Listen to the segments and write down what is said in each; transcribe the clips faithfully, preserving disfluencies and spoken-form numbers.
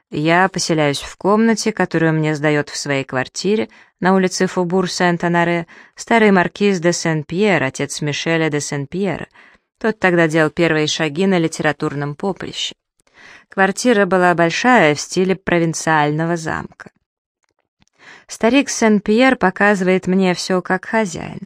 Я поселяюсь в комнате, которую мне сдает в своей квартире на улице Фобур-Сент-Анаре старый маркиз де Сен-Пьер, отец Мишеля де Сен-Пьера. Тот тогда делал первые шаги на литературном поприще. Квартира была большая, в стиле провинциального замка. Старик Сен-Пьер показывает мне все как хозяин.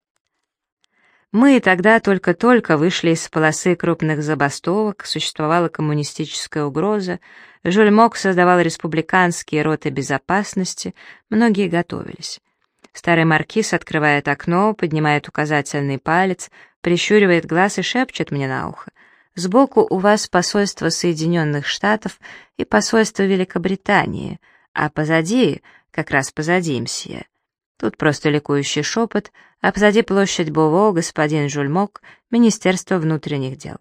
Мы тогда только-только вышли из полосы крупных забастовок, существовала коммунистическая угроза, Жюль-Мок создавал республиканские роты безопасности, многие готовились. Старый маркиз открывает окно, поднимает указательный палец, прищуривает глаз и шепчет мне на ухо: «Сбоку у вас посольство Соединенных Штатов и посольство Великобритании, а позади, как раз позади, мсье». Тут просто ликующий шепот, а позади площадь Бово, господин Жюль-Мок, Министерство внутренних дел.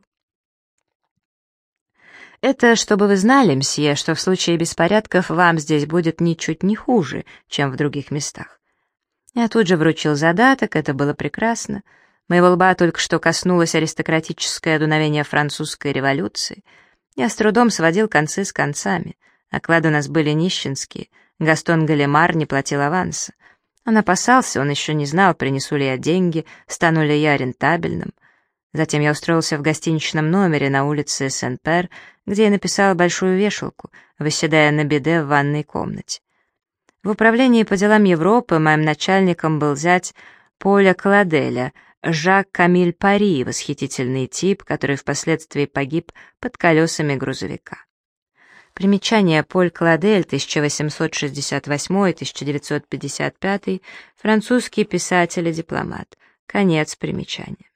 Это чтобы вы знали, мсье, что в случае беспорядков вам здесь будет ничуть не хуже, чем в других местах. Я тут же вручил задаток, это было прекрасно. Моего лба только что коснулось аристократическое дуновение французской революции. Я с трудом сводил концы с концами. Оклады у нас были нищенские. Гастон Галемар не платил аванса. Он опасался, он еще не знал, принесу ли я деньги, стану ли я рентабельным. Затем я устроился в гостиничном номере на улице Сен-Пер, где я написал большую вешалку, восседая на биде в ванной комнате. В управлении по делам Европы моим начальником был зять Поля Кладеля, Жак-Камиль Пари, восхитительный тип, который впоследствии погиб под колесами грузовика. Примечание: Поль Кладель, тысяча восемьсот шестьдесят восьмой — тысяча девятьсот пятьдесят пятый, французский писатель и дипломат. Конец примечания.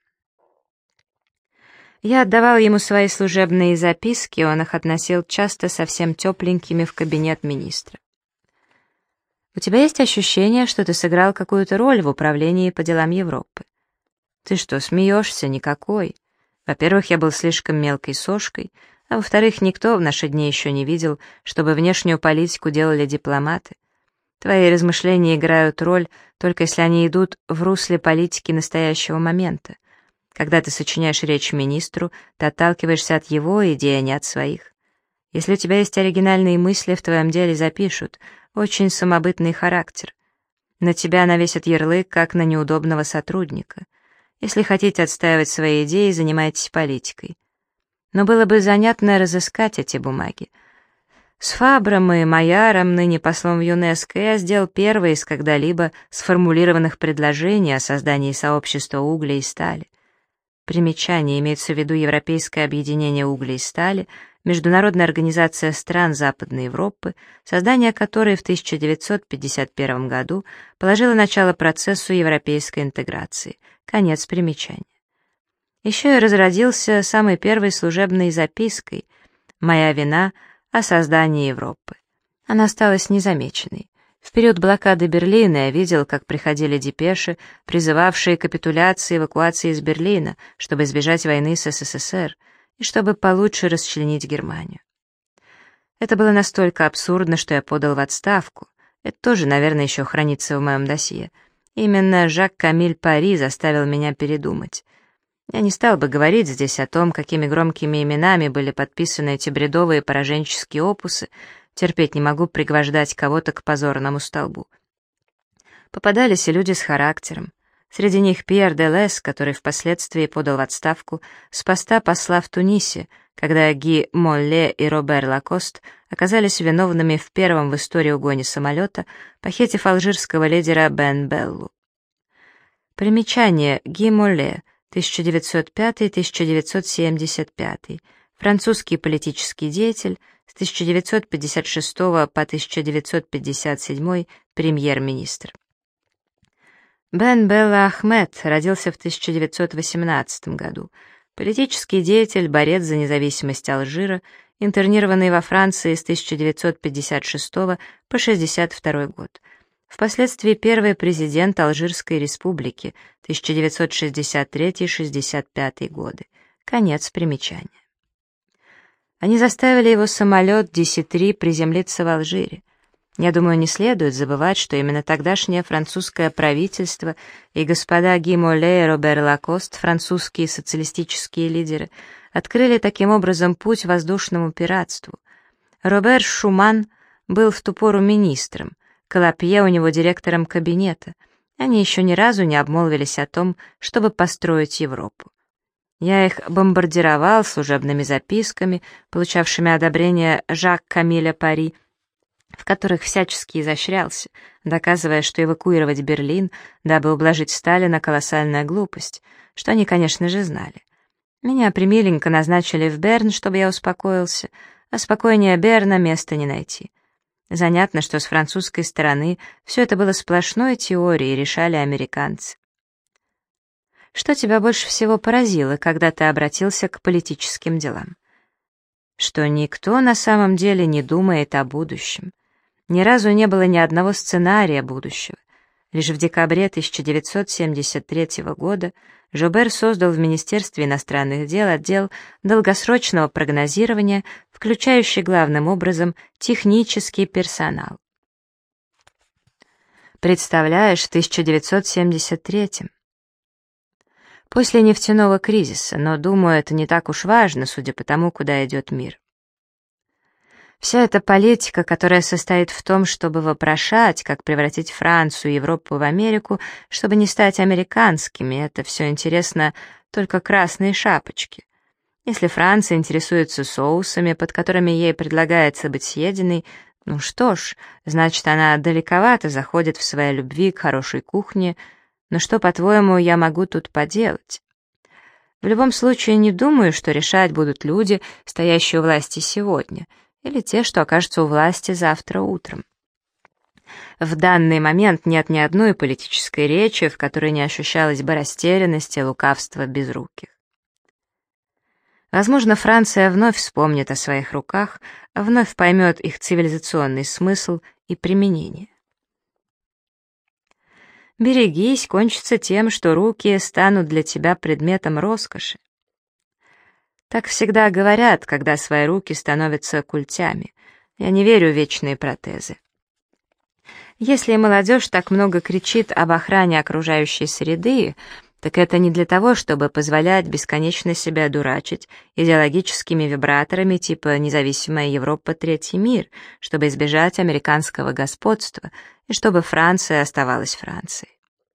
Я отдавал ему свои служебные записки, он их относил часто совсем тепленькими в кабинет министра. «У тебя есть ощущение, что ты сыграл какую-то роль в управлении по делам Европы?» «Ты что, смеешься? Никакой. Во-первых, я был слишком мелкой сошкой, а во-вторых, никто в наши дни еще не видел, чтобы внешнюю политику делали дипломаты. Твои размышления играют роль, только если они идут в русле политики настоящего момента. Когда ты сочиняешь речь министру, ты отталкиваешься от его идей, а не от своих. Если у тебя есть оригинальные мысли, в твоем деле запишут. Очень самобытный характер. На тебя навесят ярлык, как на неудобного сотрудника. Если хотите отстаивать свои идеи, занимайтесь политикой. Но было бы занятно разыскать эти бумаги. С Фабром и Майяром, ныне послом в ЮНЕСКО, я сделал первое из когда-либо сформулированных предложений о создании сообщества угля и стали. Примечание: имеется в виду Европейское объединение угля и стали, международная организация стран Западной Европы, создание которой в тысяча девятьсот пятьдесят первом году положило начало процессу европейской интеграции. Конец примечания. Еще и разродился самой первой служебной запиской «Моя вина о создании Европы». Она осталась незамеченной. В период блокады Берлина я видел, как приходили депеши, призывавшие к капитуляции и эвакуации из Берлина, чтобы избежать войны с СССР и чтобы получше расчленить Германию. Это было настолько абсурдно, что я подал в отставку. Это тоже, наверное, еще хранится в моем досье. Именно Жак-Камиль Пари заставил меня передумать. Я не стал бы говорить здесь о том, какими громкими именами были подписаны эти бредовые пораженческие опусы. Терпеть не могу пригвождать кого-то к позорному столбу. Попадались и люди с характером. Среди них Пьер де Лес, который впоследствии подал в отставку с поста посла в Тунисе, когда Ги Молле и Робер Лакост оказались виновными в первом в истории угоне самолета, похитив алжирского лидера Бен Беллу. Примечание: Ги Молле, тысяча девятьсот пятый — тысяча девятьсот семьдесят пятый, французский политический деятель, с тысяча девятьсот пятьдесят шестого по тысяча девятьсот пятьдесят седьмой премьер-министр. Бен Белла Ахмед родился в тысяча девятьсот восемнадцатом году, политический деятель, борец за независимость Алжира, интернированный во Франции с тысяча девятьсот пятьдесят шестого по шестьдесят второй год. Впоследствии первый президент Алжирской республики тысяча девятьсот шестьдесят третий — шестьдесят пятый годы. Конец примечания. Они заставили его самолет Ди Си три приземлиться в Алжире. Я думаю, не следует забывать, что именно тогдашнее французское правительство и господа Ги Молле и Робер Лакост, французские социалистические лидеры, открыли таким образом путь воздушному пиратству. Робер Шуман был в ту пору министром, Колопье у него директором кабинета. Они еще ни разу не обмолвились о том, чтобы построить Европу. Я их бомбардировал служебными записками, получавшими одобрение Жак-Камиля Пари, в которых всячески изощрялся, доказывая, что эвакуировать Берлин, дабы ублажить Сталина, колоссальная глупость, что они, конечно же, знали. Меня примиленько назначили в Берн, чтобы я успокоился, а спокойнее Берна места не найти. Занятно, что с французской стороны все это было сплошной теорией, решали американцы. Что тебя больше всего поразило, когда ты обратился к политическим делам? Что никто на самом деле не думает о будущем. Ни разу не было ни одного сценария будущего. Лишь в декабре тысяча девятьсот семьдесят третьего года Жобер создал в Министерстве иностранных дел отдел долгосрочного прогнозирования, включающий главным образом технический персонал. Представляешь, в тысяча девятьсот семьдесят третьем. После нефтяного кризиса, но, думаю, это не так уж важно, судя по тому, куда идет мир. Вся эта политика, которая состоит в том, чтобы вопрошать, как превратить Францию и Европу в Америку, чтобы не стать американскими, это все интересно только красные шапочки. Если Франция интересуется соусами, под которыми ей предлагается быть съеденной, ну что ж, значит, она далековато заходит в своей любви к хорошей кухне, но что, по-твоему, я могу тут поделать? В любом случае, не думаю, что решать будут люди, стоящие у власти сегодня, или те, что окажутся у власти завтра утром. В данный момент нет ни одной политической речи, в которой не ощущалась бы растерянность и лукавство безруких. Возможно, Франция вновь вспомнит о своих руках, вновь поймет их цивилизационный смысл и применение. Берегись, кончится тем, что руки станут для тебя предметом роскоши. Так всегда говорят, когда свои руки становятся культями. Я не верю в вечные протезы. Если молодежь так много кричит об охране окружающей среды, так это не для того, чтобы позволять бесконечно себя дурачить идеологическими вибраторами типа «Независимая Европа, Третий мир», чтобы избежать американского господства и чтобы Франция оставалась Францией.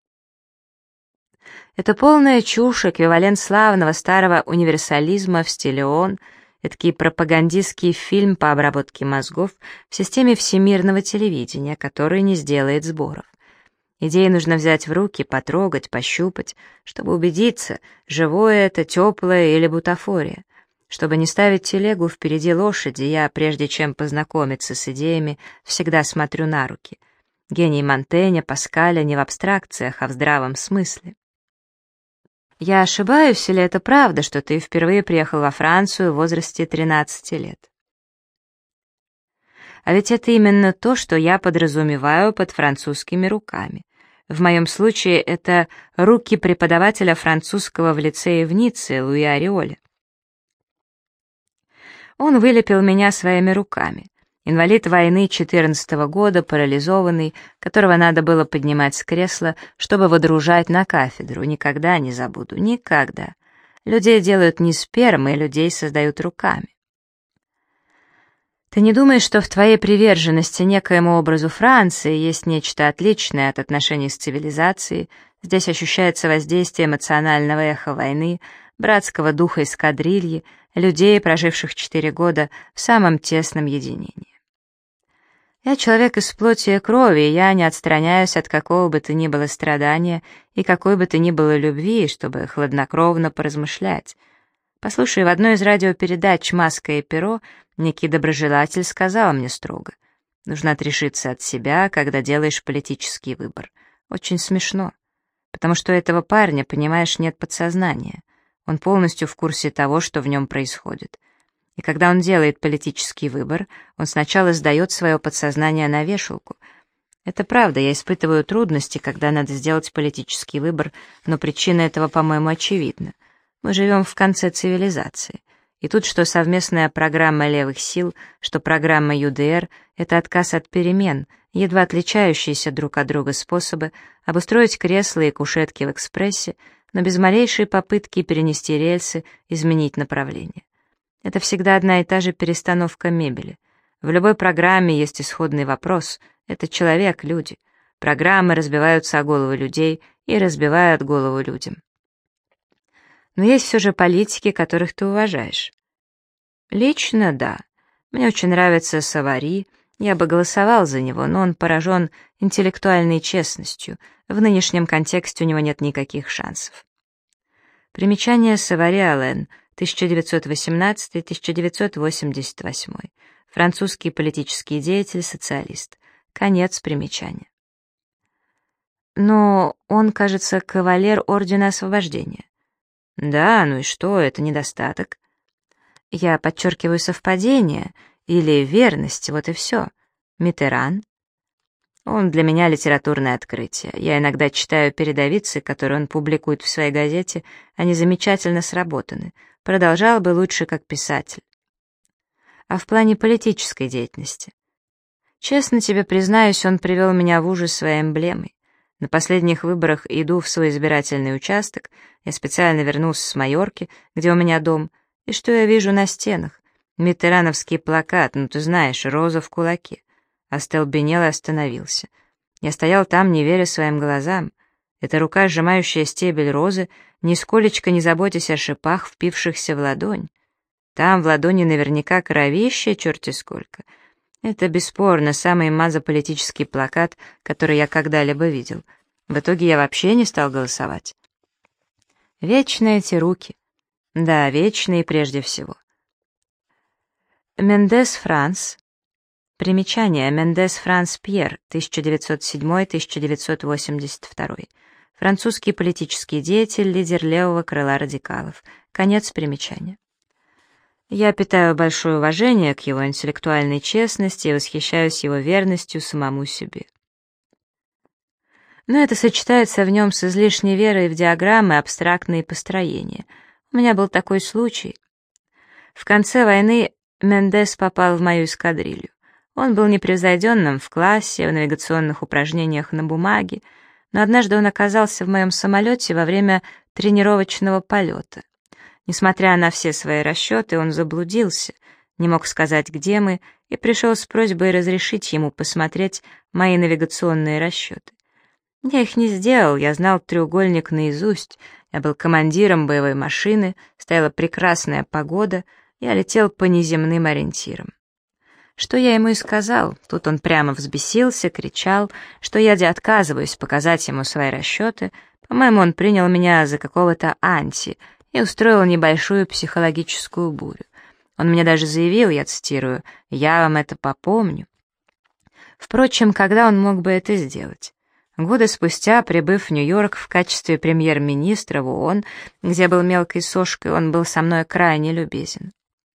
Это полная чушь, эквивалент славного старого универсализма в стиле ООН, эдакий пропагандистский фильм по обработке мозгов в системе всемирного телевидения, который не сделает сборов. Идеи нужно взять в руки, потрогать, пощупать, чтобы убедиться, живое это, теплое или бутафория. Чтобы не ставить телегу впереди лошади, я, прежде чем познакомиться с идеями, всегда смотрю на руки. Гений Монтэня, Паскаля не в абстракциях, а в здравом смысле. Я ошибаюсь, или это правда, что ты впервые приехал во Францию в возрасте тринадцати лет? А ведь это именно то, что я подразумеваю под французскими руками. В моем случае это руки преподавателя французского в лицее в Ницце, Луи Ореоля. Он вылепил меня своими руками. Инвалид войны четырнадцатого года, парализованный, которого надо было поднимать с кресла, чтобы водружать на кафедру. Никогда не забуду, никогда. Людей делают не спермой, людей создают руками. Ты не думаешь, что в твоей приверженности некоему образу Франции есть нечто отличное от отношений с цивилизацией? Здесь ощущается воздействие эмоционального эха войны, братского духа эскадрильи, людей, проживших четыре года в самом тесном единении. Я человек из плоти и крови, и я не отстраняюсь от какого бы то ни было страдания и какой бы то ни было любви, чтобы хладнокровно поразмышлять. Послушай, в одной из радиопередач «Маска и перо» некий доброжелатель сказал мне строго: «Нужно отрешиться от себя, когда делаешь политический выбор». Очень смешно, потому что у этого парня, понимаешь, нет подсознания. Он полностью в курсе того, что в нем происходит. И когда он делает политический выбор, он сначала сдает свое подсознание на вешалку. Это правда, я испытываю трудности, когда надо сделать политический выбор, но причина этого, по-моему, очевидна. Мы живем в конце цивилизации. И тут что совместная программа левых сил, что программа ю дэ эр — это отказ от перемен, едва отличающиеся друг от друга способы обустроить кресла и кушетки в экспрессе, но без малейшей попытки перенести рельсы, изменить направление. Это всегда одна и та же перестановка мебели. В любой программе есть исходный вопрос. Это человек, люди. Программы разбиваются о головы людей и разбивают голову людям. Но есть все же политики, которых ты уважаешь. Лично, да. Мне очень нравится Савари, я бы голосовал за него, но он поражен интеллектуальной честностью. В нынешнем контексте у него нет никаких шансов. Примечание: Савари Ален, тысяча девятьсот восемнадцатый — тысяча девятьсот восемьдесят восьмой. Французский политический деятель, социалист. Конец примечания. Но он, кажется, кавалер Ордена Освобождения. Да, ну и что, это недостаток. Я подчеркиваю совпадение или верность, вот и все. Миттеран. Он для меня литературное открытие. Я иногда читаю передовицы, которые он публикует в своей газете, они замечательно сработаны. Продолжал бы лучше как писатель. А в плане политической деятельности? Честно тебе признаюсь, он привел меня в ужас своей эмблемой. На последних выборах иду в свой избирательный участок, я специально вернулся с Майорки, где у меня дом, и что я вижу на стенах? Миттерановский плакат, ну ты знаешь, роза в кулаке. Остолбенел и остановился. Я стоял там, не веря своим глазам. Эта рука, сжимающая стебель розы, нисколечко не заботясь о шипах, впившихся в ладонь. Там в ладони наверняка кровище, черти сколько. Это бесспорно самый мазополитический плакат, который я когда-либо видел. В итоге я вообще не стал голосовать. Вечные эти руки. Да, вечные прежде всего. Мендес Франс. Примечание: Мендес Франс Пьер, тысяча девятьсот седьмой — тысяча девятьсот восемьдесят второй. Французский политический деятель, лидер левого крыла радикалов. Конец примечания. Я питаю большое уважение к его интеллектуальной честности и восхищаюсь его верностью самому себе. Но это сочетается в нем с излишней верой в диаграммы, абстрактные построения. У меня был такой случай. В конце войны Мендес попал в мою эскадрилью. Он был непревзойденным в классе, в навигационных упражнениях на бумаге, но однажды он оказался в моем самолете во время тренировочного полета. Несмотря на все свои расчеты, он заблудился, не мог сказать, где мы, и пришел с просьбой разрешить ему посмотреть мои навигационные расчеты. Я их не сделал, я знал треугольник наизусть, я был командиром боевой машины, стояла прекрасная погода, я летел по неземным ориентирам. Что я ему и сказал, тут он прямо взбесился, кричал, что я де отказываюсь показать ему свои расчеты, по-моему, он принял меня за какого-то анти и устроил небольшую психологическую бурю. Он мне даже заявил, я цитирую, «Я вам это попомню». Впрочем, когда он мог бы это сделать? Годы спустя, прибыв в Нью-Йорк в качестве премьер-министра в ООН, где был мелкой сошкой, он был со мной крайне любезен.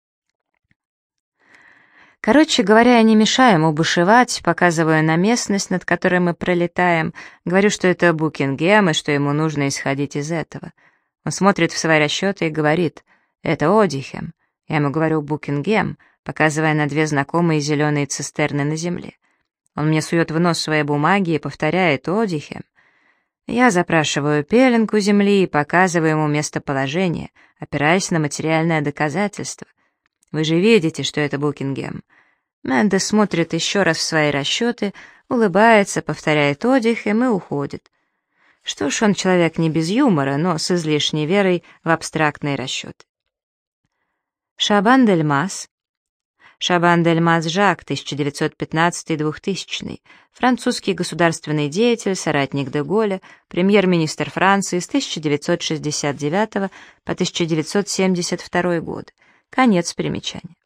Короче говоря, я не мешаю ему бушевать, показываю на местность, над которой мы пролетаем, говорю, что это Букингем и что ему нужно исходить из этого. Он смотрит в свои расчеты и говорит, это Одихем. Я ему говорю Букингем, показывая на две знакомые зеленые цистерны на земле. Он мне сует в нос свои бумаги и повторяет Одихем. Я запрашиваю пеленку земли и показываю ему местоположение, опираясь на материальное доказательство. Вы же видите, что это Букингем. Мендес смотрит еще раз в свои расчеты, улыбается, повторяет Одихем и уходит. Что ж, он человек не без юмора, но с излишней верой в абстрактные расчеты. Шабан-дель-Маз. Шабан-дель-Маз Жак, тысяча девятьсот пятнадцатый — двухтысячный, французский государственный деятель, соратник де Голля, премьер-министр Франции с тысяча девятьсот шестьдесят девятого по тысяча девятьсот семьдесят второй год. Конец примечания.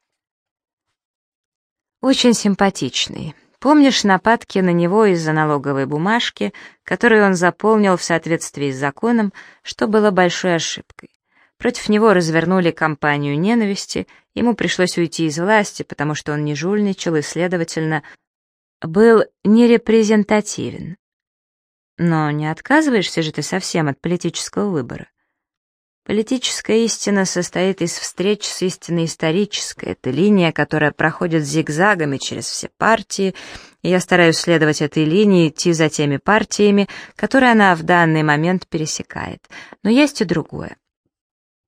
Очень симпатичный. Помнишь нападки на него из-за налоговой бумажки, которую он заполнил в соответствии с законом, что было большой ошибкой? Против него развернули кампанию ненависти, ему пришлось уйти из власти, потому что он не жульничал и, следовательно, был нерепрезентативен. Но не отказываешься же ты совсем от политического выбора? Политическая истина состоит из встреч с истиной исторической. Это линия, которая проходит зигзагами через все партии, и я стараюсь следовать этой линии, идти за теми партиями, которые она в данный момент пересекает. Но есть и другое.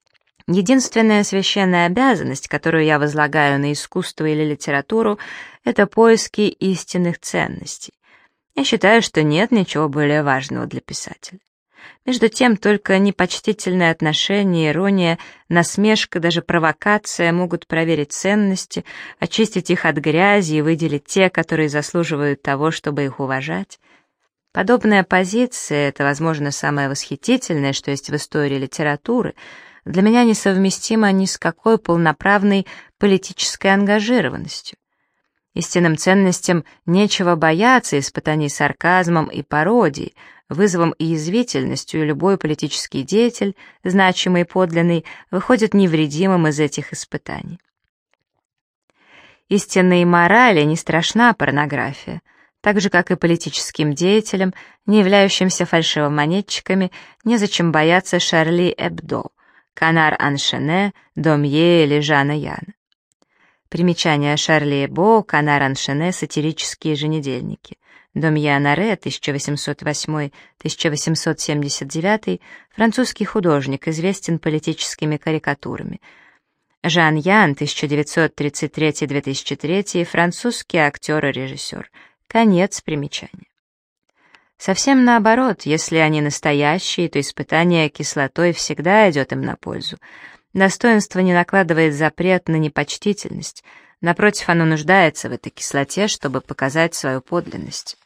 Единственная священная обязанность, которую я возлагаю на искусство или литературу, это поиски истинных ценностей. Я считаю, что нет ничего более важного для писателя. Между тем, только непочтительное отношение, ирония, насмешка, даже провокация могут проверить ценности, очистить их от грязи и выделить те, которые заслуживают того, чтобы их уважать. Подобная позиция — это, возможно, самое восхитительное, что есть в истории литературы, для меня несовместима ни с какой полноправной политической ангажированностью. Истинным ценностям нечего бояться испытаний сарказмом и пародией, вызовом и язвительностью, и любой политический деятель, значимый и подлинный, выходит невредимым из этих испытаний. Истинной морали не страшна порнография, так же, как и политическим деятелям, не являющимся фальшивомонетчиками, незачем бояться Шарли Эбдо, Канар-Аншене, Домье или Жана Яна. Примечание: Шарли Эбдо, Канар-Аншене, сатирические еженедельники. Домье Анаре, тысяча восемьсот восьмой — тысяча восемьсот семьдесят девятый, французский художник, известен политическими карикатурами. Жан Ян, тысяча девятьсот тридцать третий — две тысячи третий, французский актер и режиссер. Конец примечания. Совсем наоборот, если они настоящие, то испытание кислотой всегда идет им на пользу. Достоинство не накладывает запрет на непочтительность, напротив, оно нуждается в этой кислоте, чтобы показать свою подлинность.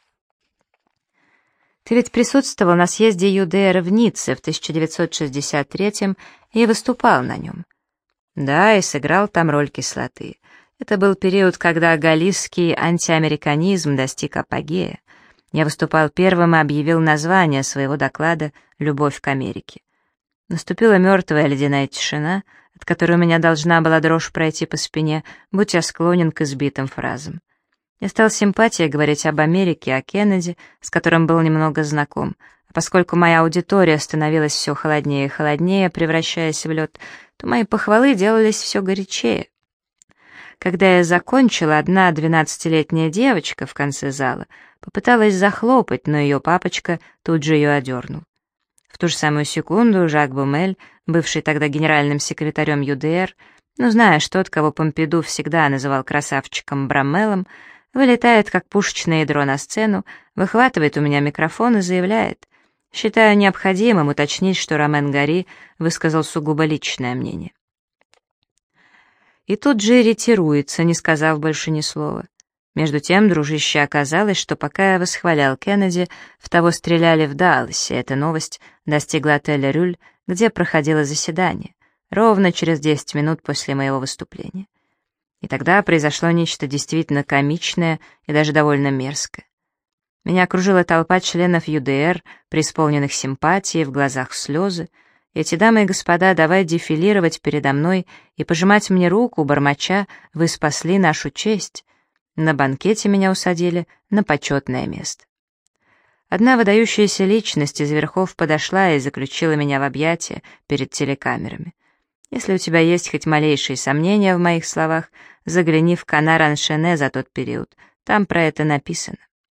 Ты ведь присутствовал на съезде ю дэ эр в Ницце в тысяча девятьсот шестьдесят третьем и выступал на нем. Да, и сыграл там роль кислоты. Это был период, когда галлийский антиамериканизм достиг апогея. Я выступал первым и объявил название своего доклада «Любовь к Америке». Наступила мертвая ледяная тишина, от которой у меня должна была дрожь пройти по спине, будь я склонен к избитым фразам. Я стал симпатией говорить об Америке, о Кеннеди, с которым был немного знаком, а поскольку моя аудитория становилась все холоднее и холоднее, превращаясь в лед, то мои похвалы делались все горячее. Когда я закончила, одна двенадцатилетняя девочка в конце зала попыталась захлопать, но ее папочка тут же ее одернул. В ту же самую секунду Жак Бумель, бывший тогда генеральным секретарем ю дэ эр, но зная, что тот, кого Помпиду всегда называл красавчиком Браммелом, вылетает как пушечное ядро на сцену, выхватывает у меня микрофон и заявляет: «Считаю необходимым уточнить, что Ромен Гори высказал сугубо личное мнение». И тут же ретируется, не сказав больше ни слова. Между тем, дружище, оказалось, что пока я восхвалял Кеннеди, в того стреляли в Далласе. Эта новость достигла отеля «Рюль», где проходило заседание, ровно через десять минут после моего выступления. И тогда произошло нечто действительно комичное и даже довольно мерзкое. Меня окружила толпа членов ю дэ эр, преисполненных симпатии, в глазах слезы. Эти дамы и господа давай дефилировать передо мной и пожимать мне руку, бормоча: «Вы спасли нашу честь». На банкете меня усадили на почетное место. Одна выдающаяся личность из верхов подошла и заключила меня в объятия перед телекамерами. Если у тебя есть хоть малейшие сомнения в моих словах, загляни в Канар-Аншене за тот период, там про это написано.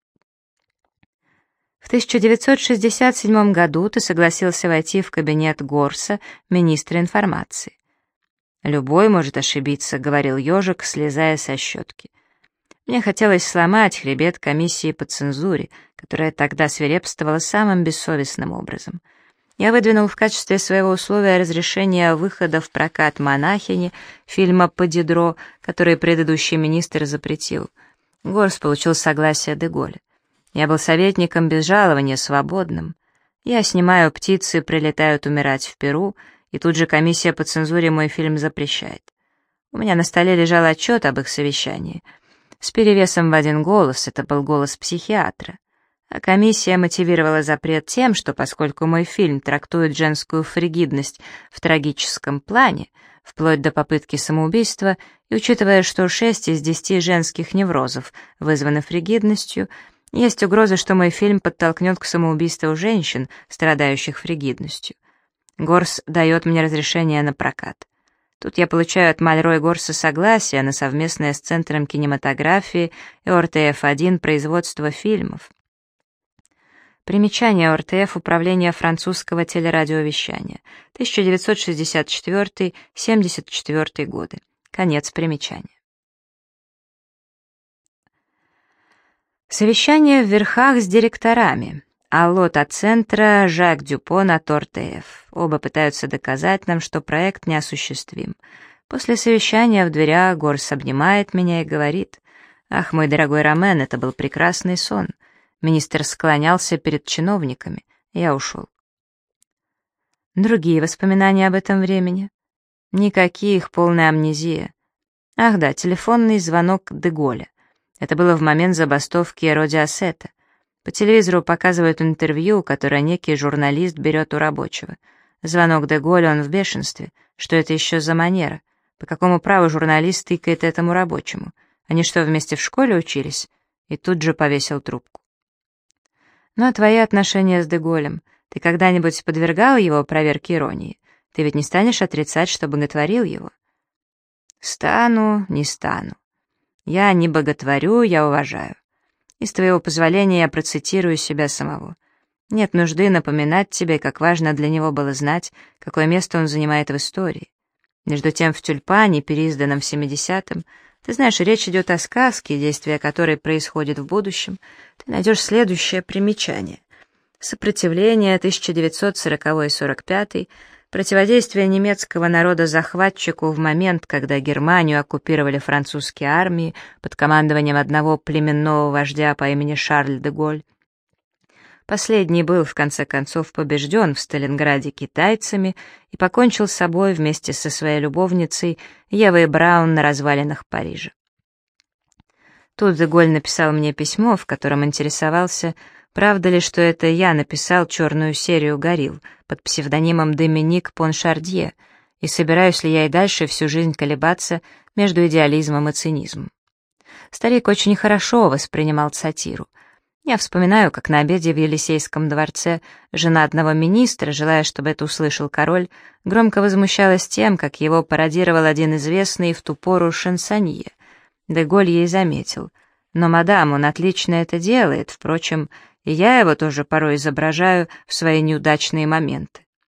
В тысяча девятьсот шестьдесят седьмом году ты согласился войти в кабинет Горса, министра информации. «Любой может ошибиться», — говорил ежик, слезая со щетки. Мне хотелось сломать хребет комиссии по цензуре, которая тогда свирепствовала самым бессовестным образом. Я выдвинул в качестве своего условия разрешение выхода в прокат «Монахини» фильма по Дидро, который предыдущий министр запретил. Горс получил согласие де Голля. Я был советником без жалования, свободным. Я снимаю «Птицы прилетают умирать в Перу», и тут же комиссия по цензуре мой фильм запрещает. У меня на столе лежал отчет об их совещании. С перевесом в один голос, это был голос психиатра. А комиссия мотивировала запрет тем, что поскольку мой фильм трактует женскую фригидность в трагическом плане, вплоть до попытки самоубийства, и учитывая, что шесть из десяти женских неврозов вызваны фригидностью, есть угроза, что мой фильм подтолкнет к самоубийству женщин, страдающих фригидностью. Горс дает мне разрешение на прокат. Тут я получаю от Мальро и Горса согласие на совместное с Центром кинематографии и Ор Тэ Эф один производство фильмов. Примечание о эр тэ эф Управление французского телерадиовещания. тысяча девятьсот шестьдесят четвёртый — семьдесят четвёртый годы. Конец примечания. Совещание в верхах с директорами. Аллот от центра, Жак Дюпон от эр тэ эф. Оба пытаются доказать нам, что проект неосуществим. После совещания в дверях Горс обнимает меня и говорит: «Ах, мой дорогой Ромен, это был прекрасный сон». Министр склонялся перед чиновниками. Я ушел. Другие воспоминания об этом времени? Никаких, полная амнезия. Ах да, телефонный звонок де Голля. Это было в момент забастовки Роди Ассета. По телевизору показывают интервью, которое некий журналист берет у рабочего. Звонок де Голля, он в бешенстве. Что это еще за манера? По какому праву журналист тыкает этому рабочему? Они что, вместе в школе учились? И тут же повесил трубку. Ну а твои отношения с де Голлем? Ты когда-нибудь подвергал его проверке иронии? Ты ведь не станешь отрицать, что боготворил его? Стану, не стану. Я не боготворю, я уважаю. И с твоего позволения я процитирую себя самого. Нет нужды напоминать тебе, как важно для него было знать, какое место он занимает в истории. Между тем в «Тюльпане», переизданном в семидесятом, ты знаешь, речь идет о сказке, действие которой происходит в будущем, ты найдешь следующее примечание. Сопротивление тысяча девятьсот сороковой — сорок пятый, противодействие немецкого народа захватчику в момент, когда Германию оккупировали французские армии под командованием одного племенного вождя по имени Шарль де Голль. Последний был, в конце концов, побежден в Сталинграде китайцами и покончил с собой вместе со своей любовницей Евой Браун на развалинах Парижа. Тут де Голль написал мне письмо, в котором интересовался, правда ли, что это я написал черную серию «Горилл» под псевдонимом Доминик Поншардье, и собираюсь ли я и дальше всю жизнь колебаться между идеализмом и цинизмом. Старик очень хорошо воспринимал сатиру. Я вспоминаю, как на обеде в Елисейском дворце жена одного министра, желая, чтобы это услышал король, громко возмущалась тем, как его пародировал один известный в ту пору шансонье. Де Голль ей заметил: «Но, мадам, он отлично это делает, впрочем, и я его тоже порой изображаю в свои неудачные моменты».